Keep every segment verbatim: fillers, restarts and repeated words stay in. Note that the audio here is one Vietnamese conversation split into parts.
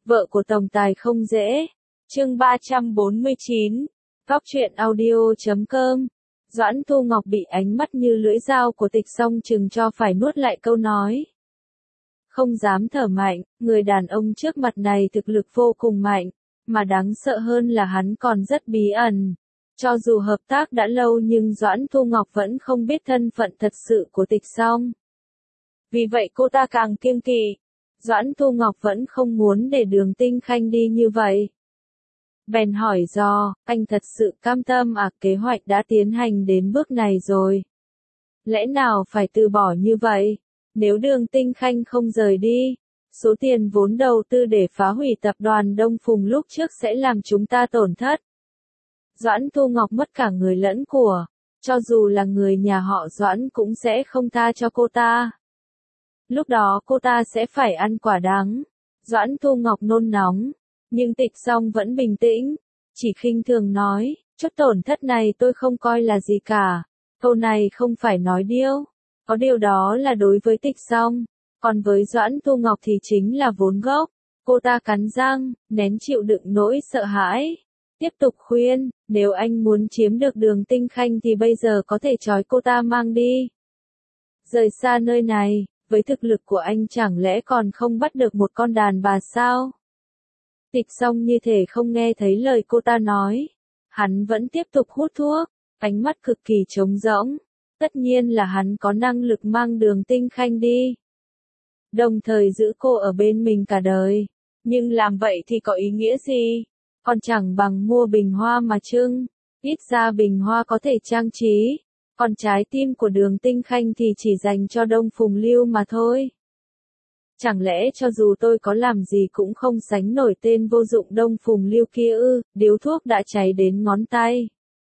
Vợ của tổng tài không dễ. Chương ba trăm bốn mươi chín. Góc truyện audio chấm com. Doãn Thu Ngọc bị ánh mắt như lưỡi dao của Tịch Song chừng cho phải nuốt lại câu nói. Không dám thở mạnh, người đàn ông trước mặt này thực lực vô cùng mạnh, mà đáng sợ hơn là hắn còn rất bí ẩn. Cho dù hợp tác đã lâu nhưng Doãn Thu Ngọc vẫn không biết thân phận thật sự của Tịch Song. Vì vậy cô ta càng kiêng kỵ. Doãn Thu Ngọc vẫn không muốn để Đường Tinh Khanh đi như vậy. Bèn hỏi do, anh thật sự cam tâm à, kế hoạch đã tiến hành đến bước này rồi. Lẽ nào phải từ bỏ như vậy? Nếu Đường Tinh Khanh không rời đi, số tiền vốn đầu tư để phá hủy tập đoàn Đông Phùng lúc trước sẽ làm chúng ta tổn thất. Doãn Thu Ngọc mất cả người lẫn của, cho dù là người nhà họ Doãn cũng sẽ không tha cho cô ta. Lúc đó cô ta sẽ phải ăn quả đắng. Doãn Thu Ngọc nôn nóng, nhưng Tịch Song vẫn bình tĩnh, chỉ khinh thường nói, chút tổn thất này tôi không coi là gì cả. Câu này không phải nói điêu, có điều đó là đối với Tịch Song, còn với Doãn Thu Ngọc thì chính là vốn gốc. Cô ta cắn răng, nén chịu đựng nỗi sợ hãi, tiếp tục khuyên, nếu anh muốn chiếm được Đường Tinh Khanh thì bây giờ có thể trói cô ta mang đi. Rời xa nơi này, với thực lực của anh chẳng lẽ còn không bắt được một con đàn bà sao? Tịch Song như thể không nghe thấy lời cô ta nói. Hắn vẫn tiếp tục hút thuốc, ánh mắt cực kỳ trống rỗng. Tất nhiên là hắn có năng lực mang Đường Tinh Khanh đi. Đồng thời giữ cô ở bên mình cả đời. Nhưng làm vậy thì có ý nghĩa gì? Còn chẳng bằng mua bình hoa mà trưng. Ít ra bình hoa có thể trang trí. Còn trái tim của Đường Tinh Khanh thì chỉ dành cho Đông Phùng Lưu mà thôi. Chẳng lẽ cho dù tôi có làm gì cũng không sánh nổi tên vô dụng Đông Phùng Lưu kia ư? Điếu thuốc đã cháy đến ngón tay.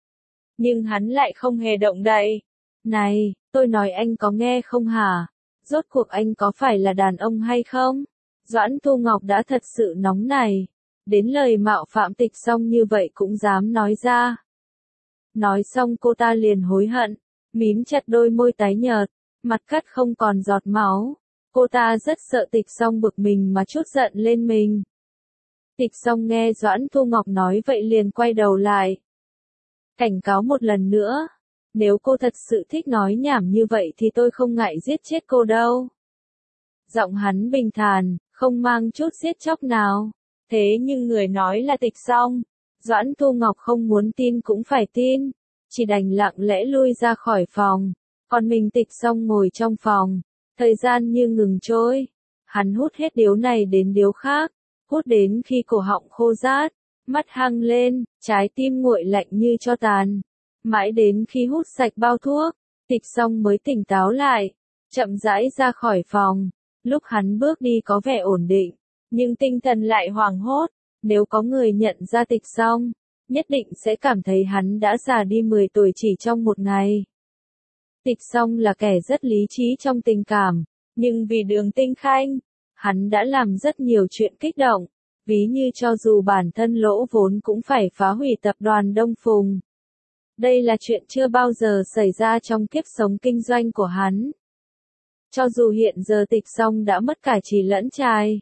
Nhưng hắn lại không hề động đậy. Này, tôi nói anh có nghe không hả? Rốt cuộc anh có phải là đàn ông hay không? Doãn Thu Ngọc đã thật sự nóng này. Đến lời mạo phạm Tịch Song như vậy cũng dám nói ra. Nói xong cô ta liền hối hận, mím chặt đôi môi tái nhợt, mặt cắt không còn giọt máu. Cô ta rất sợ Tịch Song bực mình mà trút giận lên mình. Tịch Song nghe Doãn Thu Ngọc nói vậy liền quay đầu lại. Cảnh cáo một lần nữa, nếu cô thật sự thích nói nhảm như vậy thì tôi không ngại giết chết cô đâu. Giọng hắn bình thản, không mang chút giết chóc nào. Thế nhưng người nói là Tịch Song. Doãn Thu Ngọc không muốn tin cũng phải tin, chỉ đành lặng lẽ lui ra khỏi phòng, còn mình Tịch Song ngồi trong phòng, thời gian như ngừng trôi, hắn hút hết điếu này đến điếu khác, hút đến khi cổ họng khô rát, mắt hăng lên, trái tim nguội lạnh như tro tàn, mãi đến khi hút sạch bao thuốc, Tịch Song mới tỉnh táo lại, chậm rãi ra khỏi phòng, lúc hắn bước đi có vẻ ổn định, nhưng tinh thần lại hoảng hốt. Nếu có người nhận ra Tịch Song, nhất định sẽ cảm thấy hắn đã già đi mười tuổi chỉ trong một ngày. Tịch Song là kẻ rất lý trí trong tình cảm, nhưng vì Đường Tinh Khanh, hắn đã làm rất nhiều chuyện kích động, ví như cho dù bản thân lỗ vốn cũng phải phá hủy tập đoàn Đông Phùng. Đây là chuyện chưa bao giờ xảy ra trong kiếp sống kinh doanh của hắn. Cho dù hiện giờ Tịch Song đã mất cả trì lẫn trai.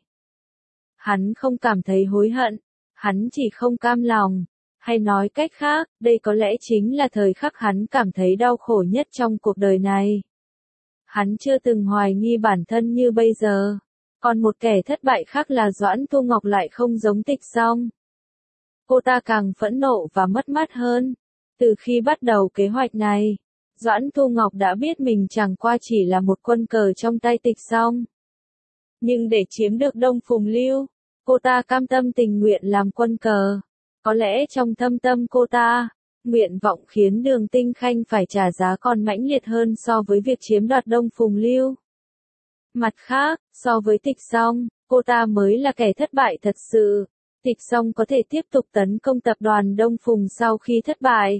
Hắn không cảm thấy hối hận, hắn chỉ không cam lòng, hay nói cách khác, đây có lẽ chính là thời khắc hắn cảm thấy đau khổ nhất trong cuộc đời này. Hắn chưa từng hoài nghi bản thân như bây giờ, còn một kẻ thất bại khác là Doãn Thu Ngọc lại không giống Tịch Song. Cô ta càng phẫn nộ và mất mát hơn. Từ khi bắt đầu kế hoạch này, Doãn Thu Ngọc đã biết mình chẳng qua chỉ là một quân cờ trong tay Tịch Song. Nhưng để chiếm được Đông Phùng Lưu, cô ta cam tâm tình nguyện làm quân cờ. Có lẽ trong thâm tâm cô ta, nguyện vọng khiến Đường Tinh Khanh phải trả giá còn mãnh liệt hơn so với việc chiếm đoạt Đông Phùng Lưu. Mặt khác, so với Tịch Song, cô ta mới là kẻ thất bại thật sự. Tịch Song có thể tiếp tục tấn công tập đoàn Đông Phùng sau khi thất bại.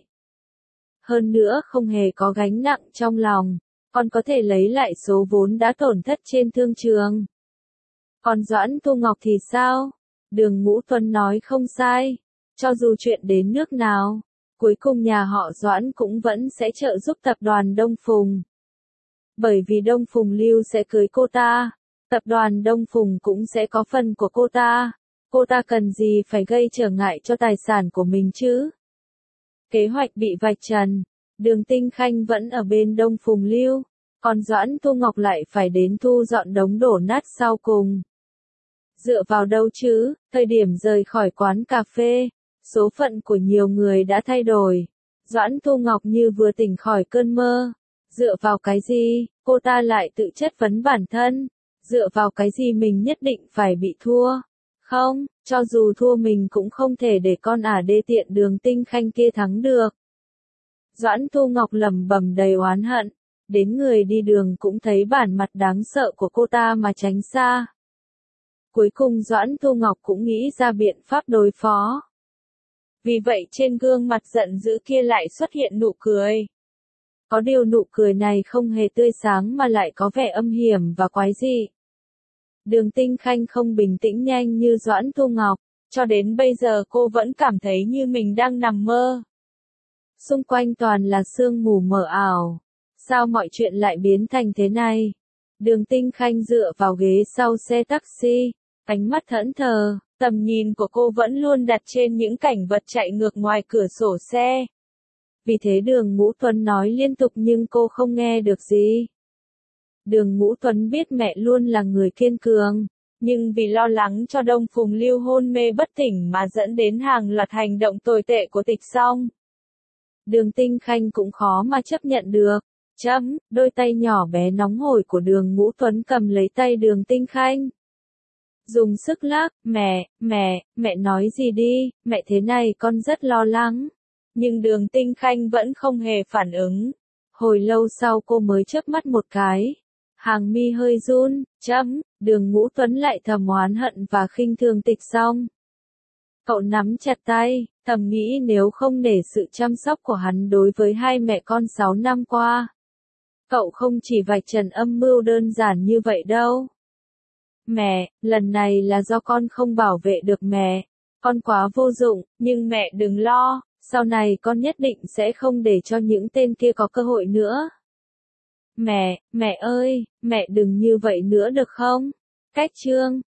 Hơn nữa không hề có gánh nặng trong lòng, còn có thể lấy lại số vốn đã tổn thất trên thương trường. Còn Doãn Thu Ngọc thì sao? Đường Ngũ Tuấn nói không sai. Cho dù chuyện đến nước nào, cuối cùng nhà họ Doãn cũng vẫn sẽ trợ giúp tập đoàn Đông Phùng. Bởi vì Đông Phùng Lưu sẽ cưới cô ta, tập đoàn Đông Phùng cũng sẽ có phần của cô ta. cô ta cần gì phải gây trở ngại cho tài sản của mình chứ? Kế hoạch bị vạch trần, Đường Tinh Khanh vẫn ở bên Đông Phùng Lưu, còn Doãn Thu Ngọc lại phải đến thu dọn đống đổ nát sau cùng. Dựa vào đâu chứ, thời điểm rời khỏi quán cà phê, số phận của nhiều người đã thay đổi. Doãn Thu Ngọc như vừa tỉnh khỏi cơn mơ. Dựa vào cái gì, cô ta lại tự chất vấn bản thân? Dựa vào cái gì mình nhất định phải bị thua? Không, cho dù thua mình cũng không thể để con ả đê tiện Đường Tinh Khanh kia thắng được. Doãn Thu Ngọc lẩm bẩm đầy oán hận, đến người đi đường cũng thấy bản mặt đáng sợ của cô ta mà tránh xa. Cuối cùng Doãn Thu Ngọc cũng nghĩ ra biện pháp đối phó. Vì vậy trên gương mặt giận dữ kia lại xuất hiện nụ cười. Có điều nụ cười này không hề tươi sáng mà lại có vẻ âm hiểm và quái dị. Đường Tinh Khanh không bình tĩnh nhanh như Doãn Thu Ngọc, cho đến bây giờ cô vẫn cảm thấy như mình đang nằm mơ. Xung quanh toàn là sương mù mờ ảo. Sao mọi chuyện lại biến thành thế này? Đường Tinh Khanh dựa vào ghế sau xe taxi, ánh mắt thẫn thờ, tầm nhìn của cô vẫn luôn đặt trên những cảnh vật chạy ngược ngoài cửa sổ xe. Vì thế Đường Ngũ Tuấn nói liên tục nhưng cô không nghe được gì. Đường Ngũ Tuấn biết mẹ luôn là người kiên cường, nhưng vì lo lắng cho Đông Phùng Lưu hôn mê bất tỉnh mà dẫn đến hàng loạt hành động tồi tệ của Tịch Song. Đường Tinh Khanh cũng khó mà chấp nhận được. Chấm, đôi tay nhỏ bé nóng hổi của Đường Ngũ Tuấn cầm lấy tay Đường Tinh Khanh. Dùng sức lắc, mẹ, mẹ, mẹ nói gì đi, mẹ thế này con rất lo lắng. Nhưng Đường Tinh Khanh vẫn không hề phản ứng. Hồi lâu sau cô mới chớp mắt một cái. Hàng mi hơi run, chấm, Đường Ngũ Tuấn lại thầm oán hận và khinh thường Tịch Song. Cậu nắm chặt tay, thầm nghĩ nếu không nể sự chăm sóc của hắn đối với hai mẹ con sáu năm qua. Cậu không chỉ vạch trần âm mưu đơn giản như vậy đâu. Mẹ, lần này là do con không bảo vệ được mẹ. Con quá vô dụng, nhưng mẹ đừng lo, sau này con nhất định sẽ không để cho những tên kia có cơ hội nữa. Mẹ, mẹ ơi, mẹ đừng như vậy nữa được không? Cách chương